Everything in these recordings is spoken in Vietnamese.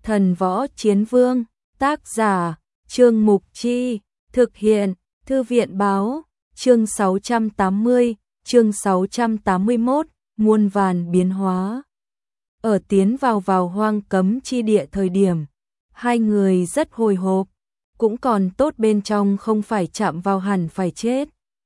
Thần Võ Chiến Vương, tác giả, Trương Mục Chi, thực hiện, Thư viện báo, chương 680, chương 681, muôn vàn biến hóa. Ở tiến vào hoang cấm chi địa thời điểm, hai người rất hồi hộp, cũng còn tốt bên trong không phải chạm vào hẳn phải chết.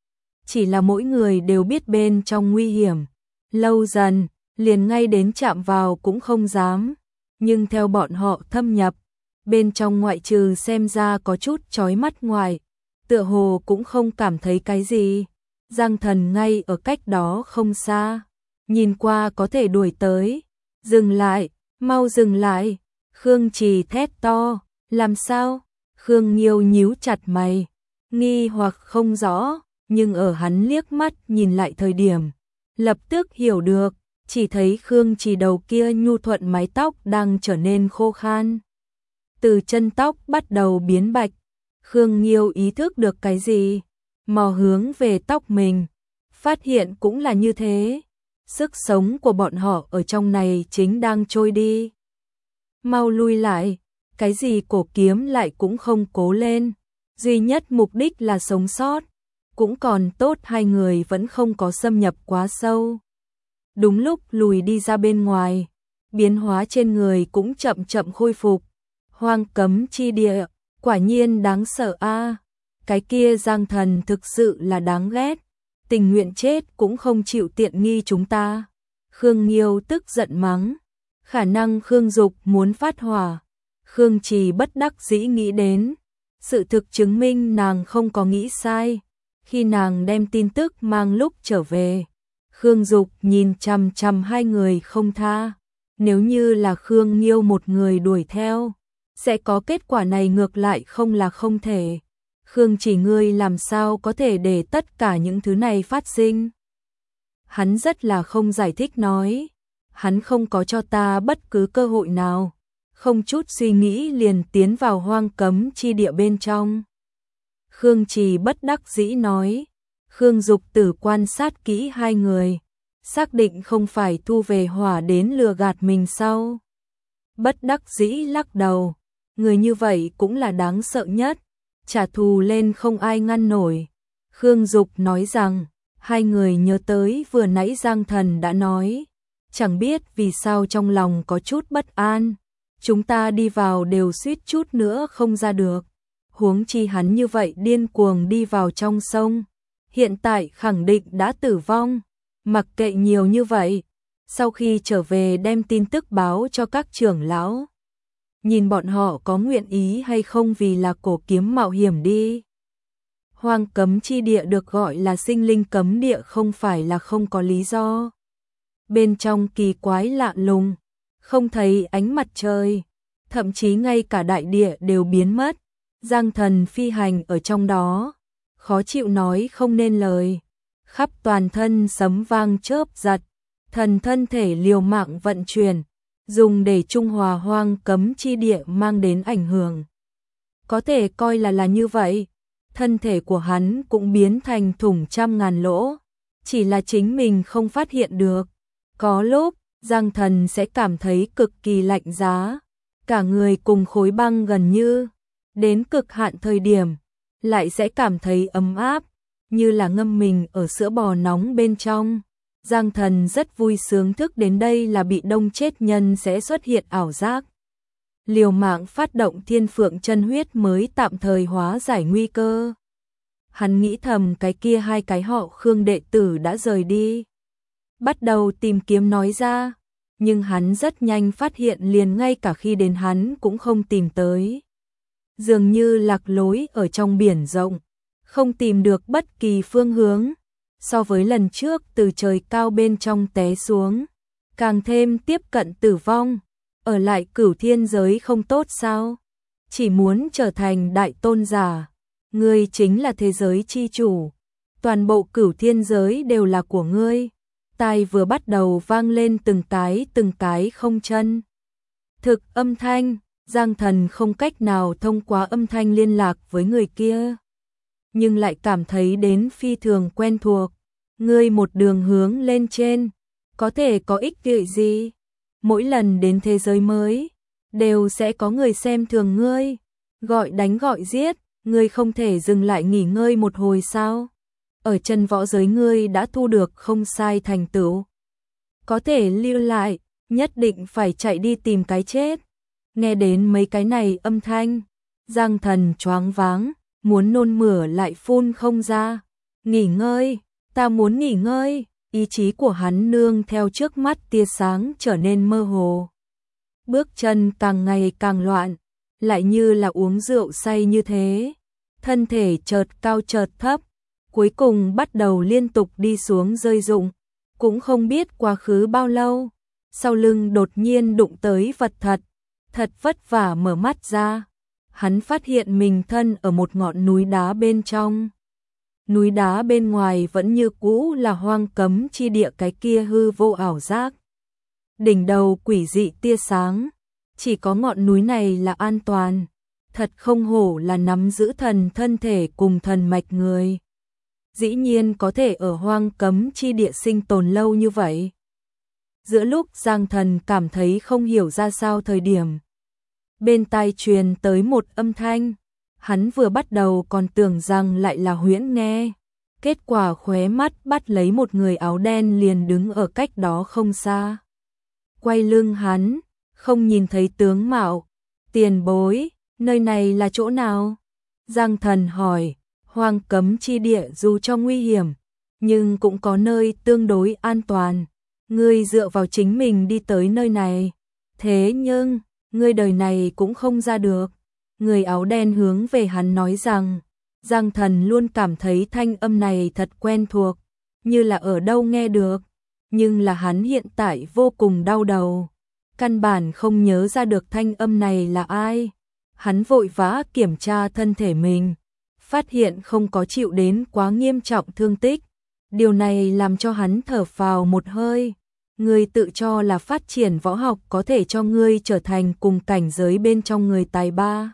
Chỉ là mỗi người đều biết bên trong nguy hiểm, lâu dần, liền ngay đến chạm vào cũng không dám. Nhưng theo bọn họ thâm nhập, bên trong ngoại trừ xem ra có chút chói mắt ngoài, tựa hồ cũng không cảm thấy cái gì. Giang Thần ngay ở cách đó không xa, nhìn qua có thể đuổi tới. Dừng lại, mau dừng lại. Khương Trì thét to, làm sao? Khương Nghiêu nhíu chặt mày, nghi hoặc không rõ, nhưng ở hắn liếc mắt nhìn lại thời điểm, lập tức hiểu được, chỉ thấy Khương Trì đầu kia nhu thuận mái tóc đang trở nên khô khan. Từ chân tóc bắt đầu biến bạch, Khương Nghiêu ý thức được cái gì, mò hướng về tóc mình, phát hiện cũng là như thế. Sức sống của bọn họ ở trong này chính đang trôi đi. Mau lui lại, cái gì cổ kiếm lại cũng không cố lên, duy nhất mục đích là sống sót, cũng còn tốt hai người vẫn không có xâm nhập quá sâu. Đúng lúc lùi đi ra bên ngoài, biến hóa trên người cũng chậm chậm khôi phục. Hoang cấm chi địa, quả nhiên đáng sợ a. Cái kia Giang Thần thực sự là đáng ghét, tình nguyện chết cũng không chịu tiện nghi chúng ta. Khương Nghiêu tức giận mắng, khả năng Khương Dục muốn phát hỏa. Khương Trì bất đắc dĩ nghĩ đến, sự thực chứng minh nàng không có nghĩ sai. Khi nàng đem tin tức mang lúc trở về, Khương Dục nhìn chằm chằm hai người không tha. Nếu như là Khương Nghiêu một người đuổi theo, sẽ có kết quả này ngược lại không là không thể. Khương Trì ngươi làm sao có thể để tất cả những thứ này phát sinh? Hắn rất là không giải thích nói, hắn không có cho ta bất cứ cơ hội nào, không chút suy nghĩ liền tiến vào hoang cấm chi địa bên trong. Khương Trì bất đắc dĩ nói. Khương Dục Tử quan sát kỹ hai người, xác định không phải thu về hỏa đến lừa gạt mình sau. Bất đắc dĩ lắc đầu, người như vậy cũng là đáng sợ nhất, trả thù lên không ai ngăn nổi. Khương Dục nói rằng, hai người nhớ tới vừa nãy Giang Thần đã nói, chẳng biết vì sao trong lòng có chút bất an, chúng ta đi vào đều suýt chút nữa không ra được, huống chi hắn như vậy điên cuồng đi vào trong sông, hiện tại khẳng định đã tử vong. Mặc kệ nhiều như vậy, sau khi trở về đem tin tức báo cho các trưởng lão, nhìn bọn họ có nguyện ý hay không vì là cổ kiếm mạo hiểm đi. Hoang cấm chi địa được gọi là sinh linh cấm địa không phải là không có lý do. Bên trong kỳ quái lạ lùng, không thấy ánh mặt trời, thậm chí ngay cả đại địa đều biến mất. Giang Thần phi hành ở trong đó, khó chịu nói không nên lời, khắp toàn thân sấm vang chớp giật, thần thân thể liều mạng vận chuyển, dùng để trung hòa hoang cấm chi địa mang đến ảnh hưởng. Có thể coi là như vậy, thân thể của hắn cũng biến thành thủng trăm ngàn lỗ, chỉ là chính mình không phát hiện được. Có lúc, Giang Thần sẽ cảm thấy cực kỳ lạnh giá, cả người cùng khối băng gần như, đến cực hạn thời điểm, lại sẽ cảm thấy ấm áp, như là ngâm mình ở sữa bò nóng bên trong. Giang Thần rất vui sướng thức đến đây là bị đông chết nhân sẽ xuất hiện ảo giác. Liều mạng phát động thiên phượng chân huyết mới tạm thời hóa giải nguy cơ. Hắn nghĩ thầm cái kia hai cái họ Khương đệ tử đã rời đi. Bắt đầu tìm kiếm nói ra, nhưng hắn rất nhanh phát hiện liền ngay cả khi đến hắn cũng không tìm tới. Dường như lạc lối ở trong biển rộng, không tìm được bất kỳ phương hướng. So với lần trước từ trời cao bên trong té xuống, càng thêm tiếp cận tử vong. Ở lại Cửu Thiên giới không tốt sao? Chỉ muốn trở thành đại tôn giả, ngươi chính là thế giới chi chủ, toàn bộ Cửu Thiên giới đều là của ngươi. Tai vừa bắt đầu vang lên từng cái không chân thực âm thanh. Giang Thần không cách nào thông qua âm thanh liên lạc với người kia, nhưng lại cảm thấy đến phi thường quen thuộc. Ngươi một đường hướng lên trên, có thể có ích lợi gì? Mỗi lần đến thế giới mới, đều sẽ có người xem thường ngươi, gọi đánh gọi giết, ngươi không thể dừng lại nghỉ ngơi một hồi sao? Ở chân võ giới ngươi đã thu được không sai thành tựu, có thể lưu lại, nhất định phải chạy đi tìm cái chết. Nghe đến mấy cái này âm thanh, Giang Thần choáng váng, muốn nôn mửa lại phun không ra. Nghỉ ngơi, ta muốn nghỉ ngơi, ý chí của hắn nương theo trước mắt tia sáng trở nên mơ hồ. Bước chân càng ngày càng loạn, lại như là uống rượu say như thế. Thân thể chợt cao chợt thấp, cuối cùng bắt đầu liên tục đi xuống rơi rụng. Cũng không biết quá khứ bao lâu, sau lưng đột nhiên đụng tới vật thật. Thật vất vả mở mắt ra, hắn phát hiện mình thân ở một ngọn núi đá bên trong. Núi đá bên ngoài vẫn như cũ là hoang cấm chi địa cái kia hư vô ảo giác. Đỉnh đầu quỷ dị tia sáng, chỉ có ngọn núi này là an toàn. Thật không hổ là nắm giữ thần thân thể cùng thần mạch người. Dĩ nhiên có thể ở hoang cấm chi địa sinh tồn lâu như vậy. Giữa lúc Giang Thần cảm thấy không hiểu ra sao thời điểm, bên tai truyền tới một âm thanh, hắn vừa bắt đầu còn tưởng rằng lại là huyễn nghe, kết quả khóe mắt bắt lấy một người áo đen liền đứng ở cách đó không xa. Quay lưng hắn, không nhìn thấy tướng mạo, tiền bối, nơi này là chỗ nào? Giang Thần hỏi, hoang cấm chi địa dù cho nguy hiểm, nhưng cũng có nơi tương đối an toàn. Ngươi dựa vào chính mình đi tới nơi này, thế nhưng, ngươi đời này cũng không ra được. Người áo đen hướng về hắn nói rằng, Giang Thần luôn cảm thấy thanh âm này thật quen thuộc, như là ở đâu nghe được, nhưng là hắn hiện tại vô cùng đau đầu, căn bản không nhớ ra được thanh âm này là ai. Hắn vội vã kiểm tra thân thể mình, phát hiện không có chịu đến quá nghiêm trọng thương tích. Điều này làm cho hắn thở phào một hơi. Ngươi tự cho là phát triển võ học có thể cho ngươi trở thành cùng cảnh giới bên trong người tài ba.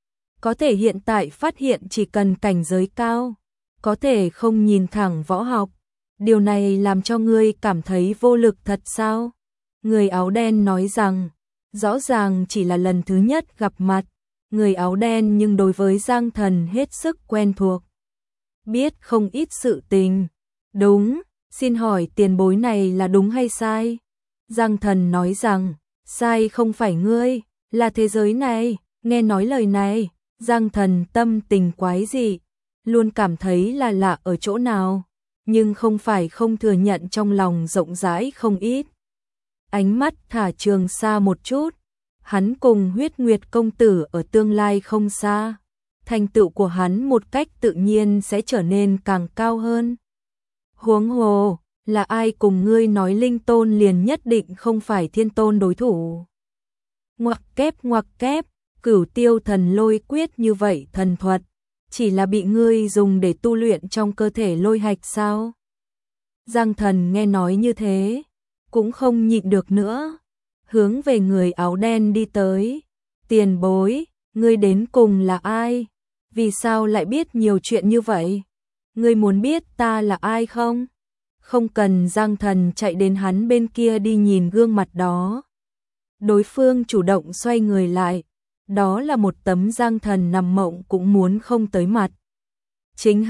Có thể hiện tại phát hiện chỉ cần cảnh giới cao, có thể không nhìn thẳng võ học. Điều này làm cho ngươi cảm thấy vô lực thật sao? Người áo đen nói rằng, rõ ràng chỉ là lần thứ nhất gặp mặt. Người áo đen nhưng đối với Giang Thần hết sức quen thuộc, biết không ít sự tình. Đúng, xin hỏi tiền bối này là đúng hay sai? Giang Thần nói rằng, sai không phải ngươi, là thế giới này. Nghe nói lời này, Giang Thần tâm tình quái dị, luôn cảm thấy là lạ ở chỗ nào, nhưng không phải không thừa nhận trong lòng rộng rãi không ít. Ánh mắt thả trường xa một chút, hắn cùng Huyết Nguyệt công tử ở tương lai không xa, thành tựu của hắn một cách tự nhiên sẽ trở nên càng cao hơn. Huống hồ, là ai cùng ngươi nói linh tôn liền nhất định không phải thiên tôn đối thủ? Ngoặc kép, Cửu Tiêu Thần Lôi Quyết như vậy thần thuật, chỉ là bị ngươi dùng để tu luyện trong cơ thể lôi hạch sao? Giang Thần nghe nói như thế, cũng không nhịn được nữa, hướng về người áo đen đi tới. Tiền bối, ngươi đến cùng là ai? Vì sao lại biết nhiều chuyện như vậy? Ngươi muốn biết ta là ai không? Không cần. Giang Thần chạy đến hắn bên kia đi nhìn gương mặt đó. Đối phương chủ động xoay người lại, đó là một tấm Giang Thần nằm mộng cũng muốn không tới mặt. Chính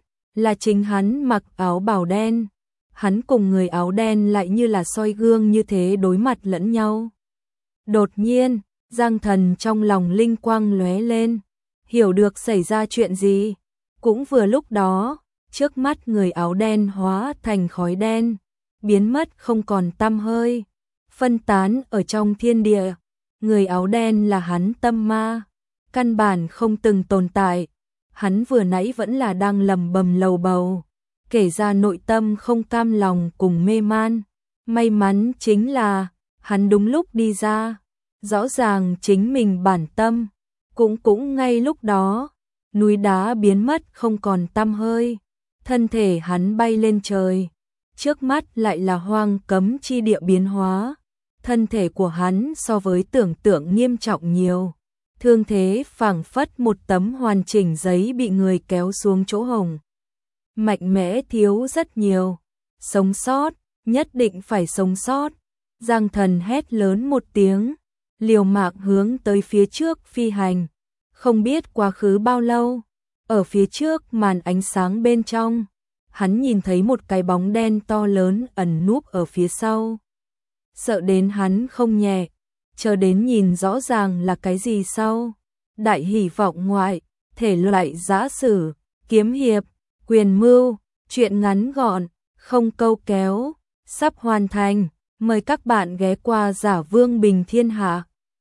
hắn mặc áo bào đen, hắn cùng người áo đen lại như là soi gương như thế đối mặt lẫn nhau. Đột nhiên, Giang Thần trong lòng linh quang lóe lên, hiểu được xảy ra chuyện gì. Cũng vừa lúc đó, trước mắt người áo đen hóa thành khói đen, biến mất không còn tăm hơi, phân tán ở trong thiên địa. Người áo đen là hắn tâm ma, căn bản không từng tồn tại. Hắn vừa nãy vẫn là đang lầm bầm lầu bầu, kể ra nội tâm không cam lòng cùng mê man. May mắn chính là, hắn đúng lúc đi ra, rõ ràng chính mình bản tâm. Cũng ngay lúc đó, núi đá biến mất không còn tăm hơi, thân thể hắn bay lên trời, trước mắt lại là hoang cấm chi địa biến hóa. Thân thể của hắn so với tưởng tượng nghiêm trọng nhiều, thương thế phảng phất một tấm hoàn chỉnh giấy bị người kéo xuống chỗ hồng. Mạnh mẽ thiếu rất nhiều, sống sót, nhất định phải sống sót. Giang Thần hét lớn một tiếng, liều mạng hướng tới phía trước phi hành. Không biết quá khứ bao lâu, ở phía trước màn ánh sáng bên trong, hắn nhìn thấy một cái bóng đen to lớn ẩn núp ở phía sau. Sợ đến hắn không nhẹ, chờ đến nhìn rõ ràng là cái gì sau. Đại hỷ vọng ngoại, thể loại giã sử, kiếm hiệp, quyền mưu, truyện ngắn gọn, không câu kéo, sắp hoàn thành. Mời các bạn ghé qua Giả Vương Bình Thiên Hạ.